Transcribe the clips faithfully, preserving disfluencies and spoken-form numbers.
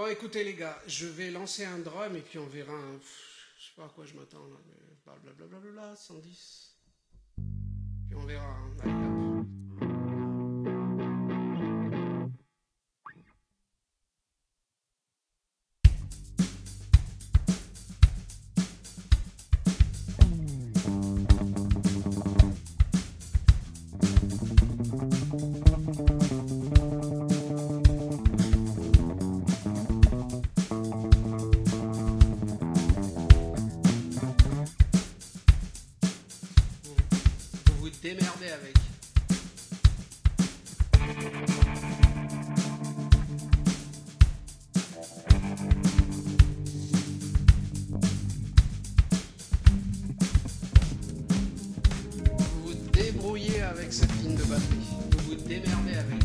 Bon, écoutez les gars, je vais lancer un drum et puis on verra. Un... Je sais pas à quoi je m'attends là, mais blablabla, cent dix. Puis on verra. Hein. Allez, hop. Démerder avec. Vous vous débrouillez avec cette ligne de batterie. Vous vous démerdez avec.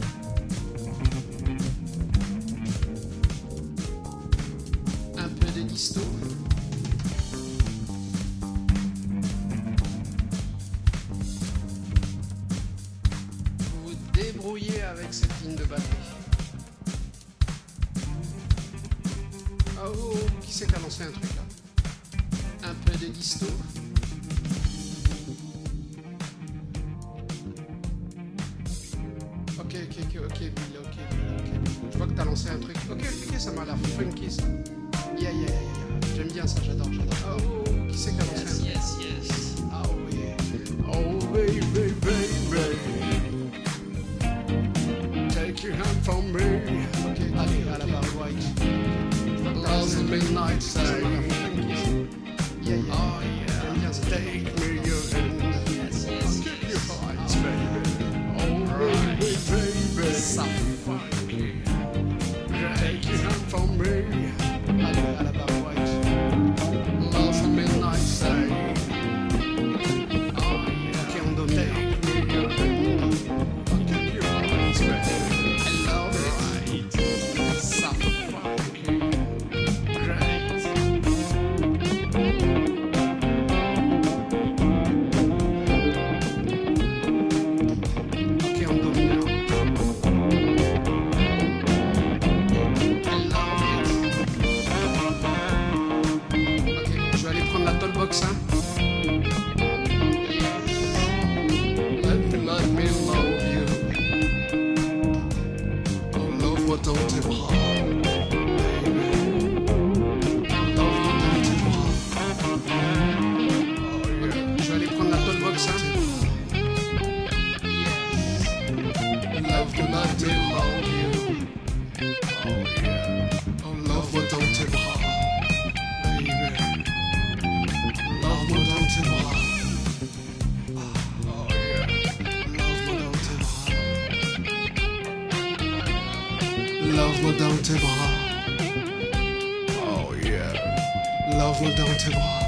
Un peu de disto. Débrouiller avec cette ligne de batterie. Oh, oh, oh, qui c'est qui a lancé un truc là? Un peu de disto. Ok, ok, ok, ok, Bill, ok, ok. Je vois que t'as lancé un truc. Ok, ok, ça m'a l'air funky ça. Yeah, yeah, yeah, yeah. J'aime bien ça, j'adore, j'adore. Oh, oh, oh, qui c'est qui a lancé un truc? Yes, yes, yes. Oh, yeah. Oh, baby, baby. Take your hand from me. Ok, allez, à la barre white. Loves the midnight say. Yeah, yeah. Oh, yeah. J'aime bien ça. Take me your hand. Yes, yes, I'll keep yes. you tight, baby. Oh, baby, baby. So funky. Take your hand from me. Allez, à la barre white. Loves the midnight say. Oh, yeah. Ok, on donne. Take me your hand. I'll keep you tight, baby. I love it. So funky. Great. Ok, on domine. I love it. Ok, je vais aller prendre la tollbox, hein. Let me, let me love you. Oh, love what don't it bras. Love what don't it bras. Ok, je vais aller prendre la tollbox, hein. Love me, let me love you. Oh yeah. Oh, love what don't it bras. Baby. Love what don't it bras. Oh yeah. Love what don't it bras. Love what don't it bras. Oh yeah. Love what don't it bras.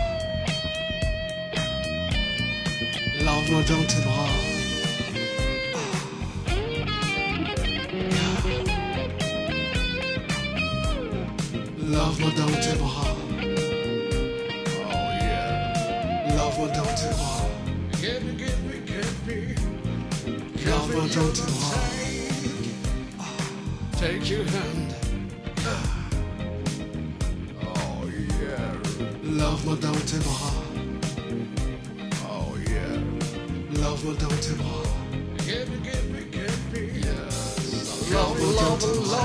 Love what don't it bras. Love me dans tes bras. Oh yeah. Love me dans tes bras. Give me, give me, give me. Love me dans tes bras. Take your hand. Oh yeah. Love me dans tes bras. Oh yeah. Love me dans tes bras. Give me, give me, give me. Yes. Love me dans tes bras.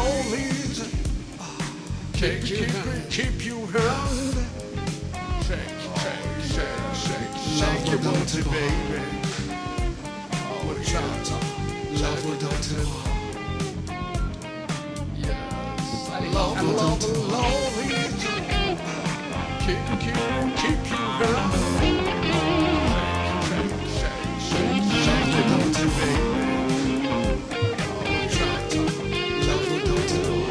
Take your hand, keep your hand. Shake, shake, shake, shake, shake your booty, baby. Oh, cha-cha, love me don't tell. Yes, I love, I love, I love it. Keep, keep, keep your hand. Shake, shake, shake, shake your booty, baby. Oh, cha-cha, love me don't tell.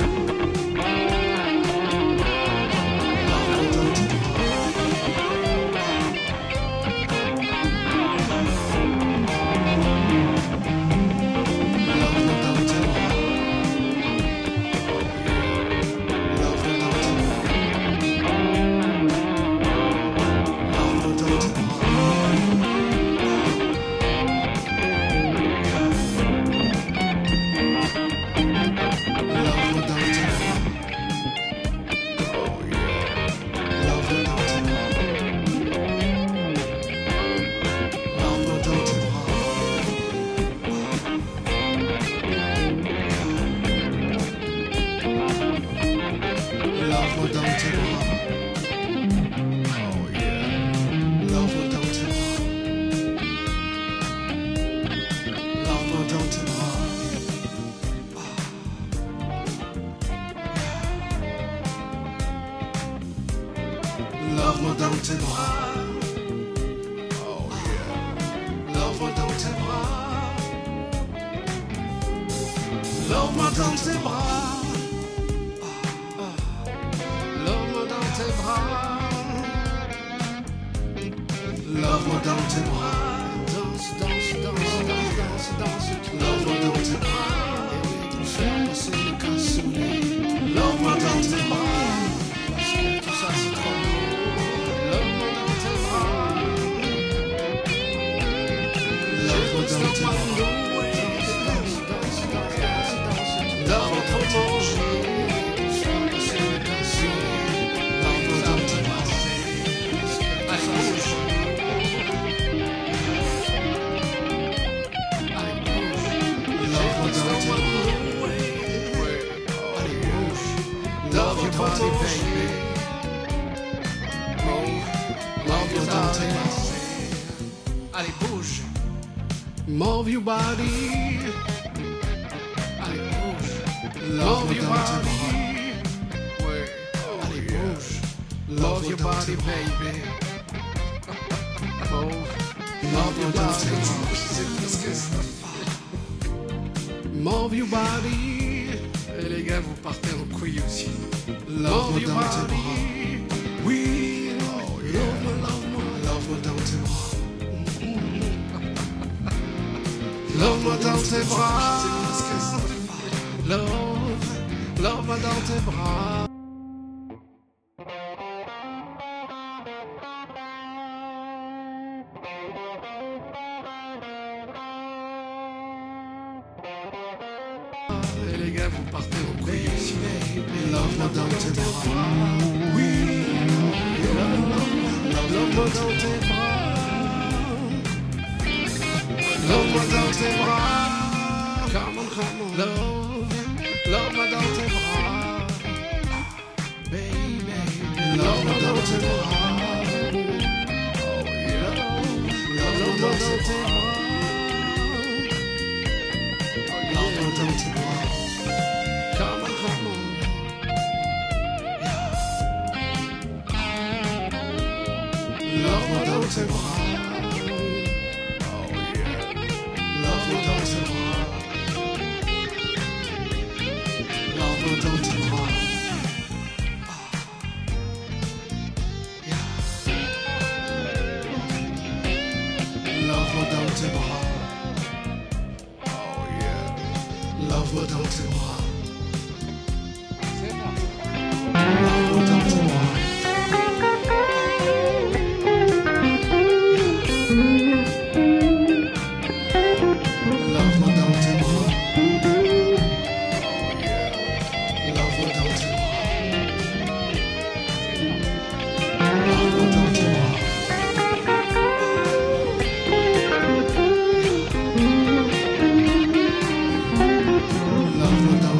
Love Love-moi dans tes bras. Oh yeah. Love-moi dans tes bras. Love-moi dans tes bras. Love-moi dans tes bras. Love-moi dans tes bras. Danse, danse, danse, danse, danse, danse. Love-moi dans tes bras. Et oui, pour faire passer le cassoulet. Love-moi dans tes bras. Parce que tout ça c'est trop beau. Love-moi dans tes bras. Love-moi dans tes bras. Danse, danse, danse, danse, danse. Dans votre manger. Pour faire passer le cassoulet. Love-moi dans tes bras. Allez, bouge. Love your body, baby. Love your body. Allez, bouge. Move your body. Allez, bouge. Love your body. Allez, bouge. Love your body, baby. Move. Love your body. Move your body. Et les gars, vous partez en couille aussi. Love your body. Oui. Love-moi, love-moi. Love-moi dans tes bras. Love-moi dans tes bras. Love. Love-moi dans tes bras. Et les gars, vous partez en couille aussi. Love-moi dans tes bras. Oui. Love-moi dans tes bras. Love-moi dans tes bras. Come on, come on. Love. Love-moi dans tes bras. Baby. Love-moi dans tes bras. Oh yeah. Love-moi dans tes bras. Love-moi dans tes bras. Come on, come on. Love-moi dans tes bras. Oh yeah. Love-moi dans tes bras. Love-moi dans tes bras. Yeah. Love-moi dans tes bras. Oh yeah. Love-moi dans tes bras. Love-moi dans tes bras. Love-moi dans tes bras. Oh yeah. Love-moi dans tes bras. Love-moi dans tes bras. Love-moi dans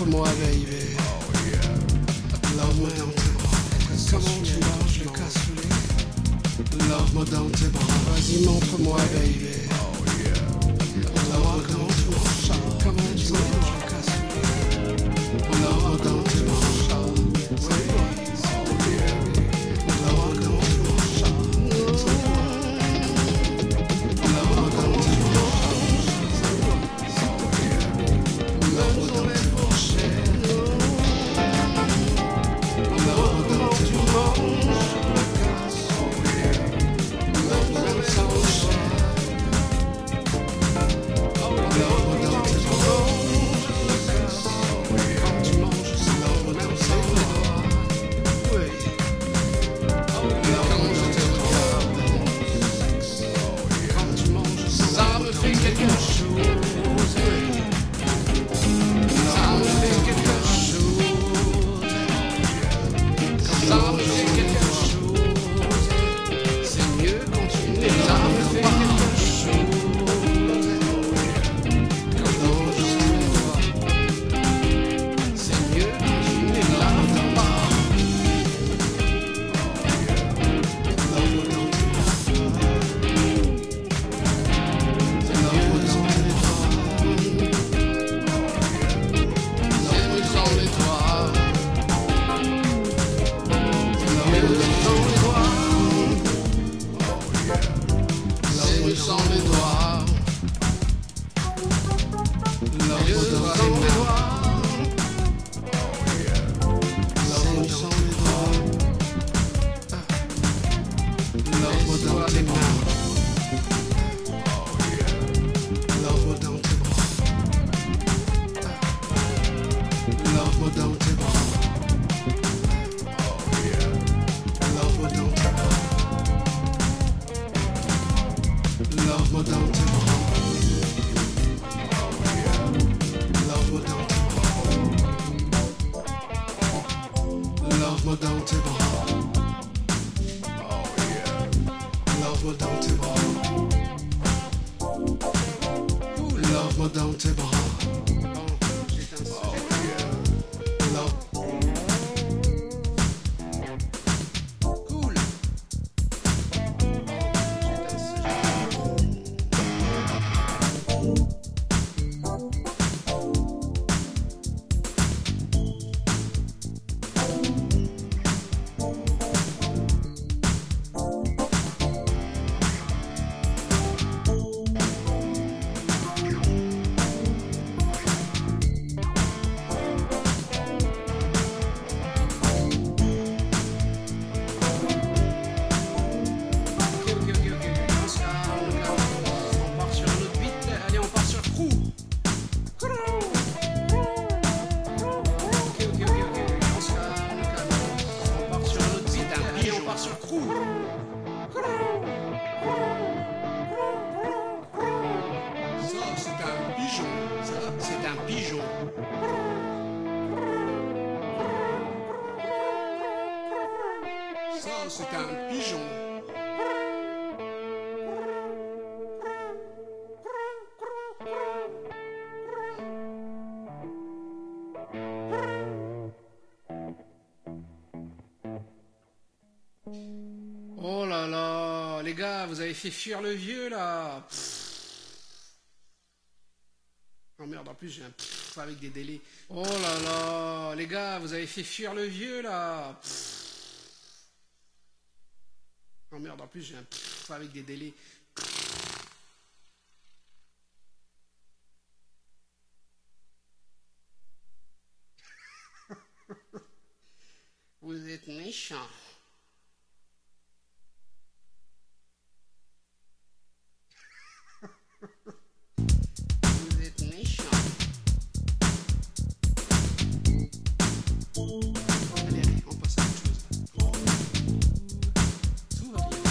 montre-moi, baby. Love-moi dans tes bras. Comment tu marches le cassoulet? Love-moi dans tes bras. Vas-y, montre-moi, baby. Love-moi comment tu marches. Comment tu marches le cassoulet? Love-moi dans tes bras. Love-moi comment tu marches. Love-moi dans tes bras. Love-moi dans tes bras. Oh là là, les gars, vous avez fait fuir le vieux là. Oh merde, en plus j'ai un pfff avec des délais. Oh là là, les gars, vous avez fait fuir le vieux là. Oh merde, en plus j'ai un pfff avec des délais. Vous êtes méchant. Vous êtes méchant. Allez, allez, on passe à autre chose là. Tout va bien.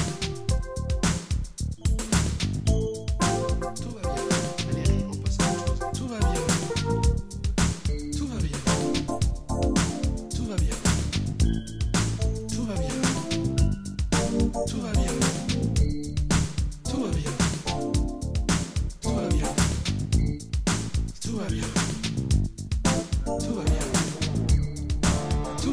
Tout va bien. Allez, allez, on passe à autre chose. Tout va bien. Tout va bien. Tout va bien. Tout va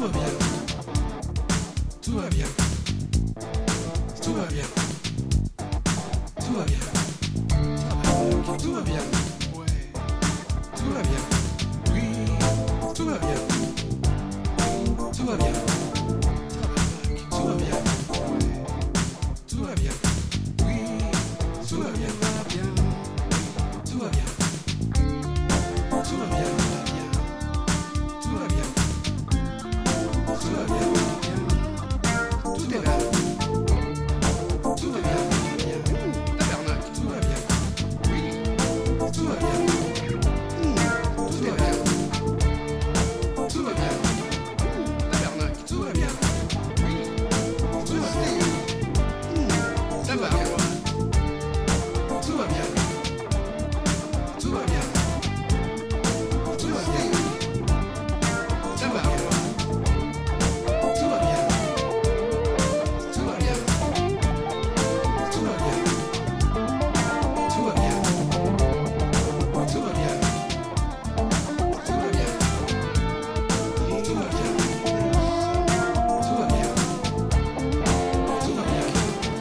va bien. Tout va bien. Tout va bien. Tout va bien. Tout va bien. Ouais. Tout va bien. Oui. Tout va bien. Tout va bien. Tout va bien. Tout va bien. Oui. Tout va bien. Tout va bien. Tout va bien. Tout va bien. Tout va bien. Tout est là. Tout va bien. Tabernacle. Tout va bien. Oui. Tout va bien. Tout est là. Tout va bien. Tabernacle. Tout va bien. Oui. Tout va bien. Tabernacle. Tout va bien. Tout va bien. Tout va bien. Tabernacle. Tout va bien. Tout va bien. Tout va bien. Tout va bien. Tout va bien. Tout va bien. Tout va bien. Tout va bien. Tout va bien.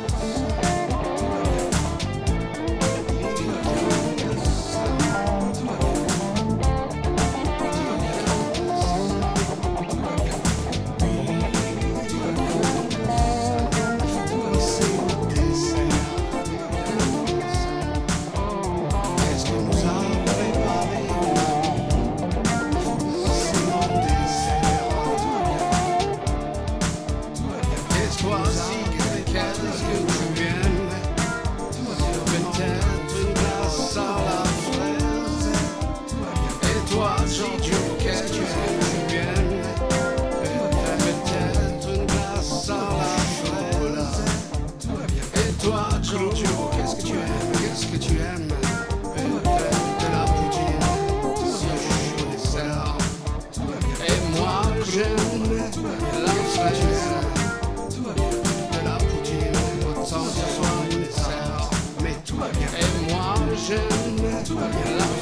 Qu'est-ce que nous a préparé? C'est mon désert. Et toi aussi, qu'est-ce que tu aimes? Peut-être une glace à la fraise. Et toi, Giorgio, qu'est-ce que tu aimes? Peut-être une glace à la fraise. Et toi, Giorgio, qu'est-ce que tu aimes? Qu'est-ce que tu aimes? Peut-être de la poutine sur chaud dessert. Et moi, j'aime la fraise. De la poutine, autant que ce soit un dessert. Mais tout va bien. Et moi, j'aime la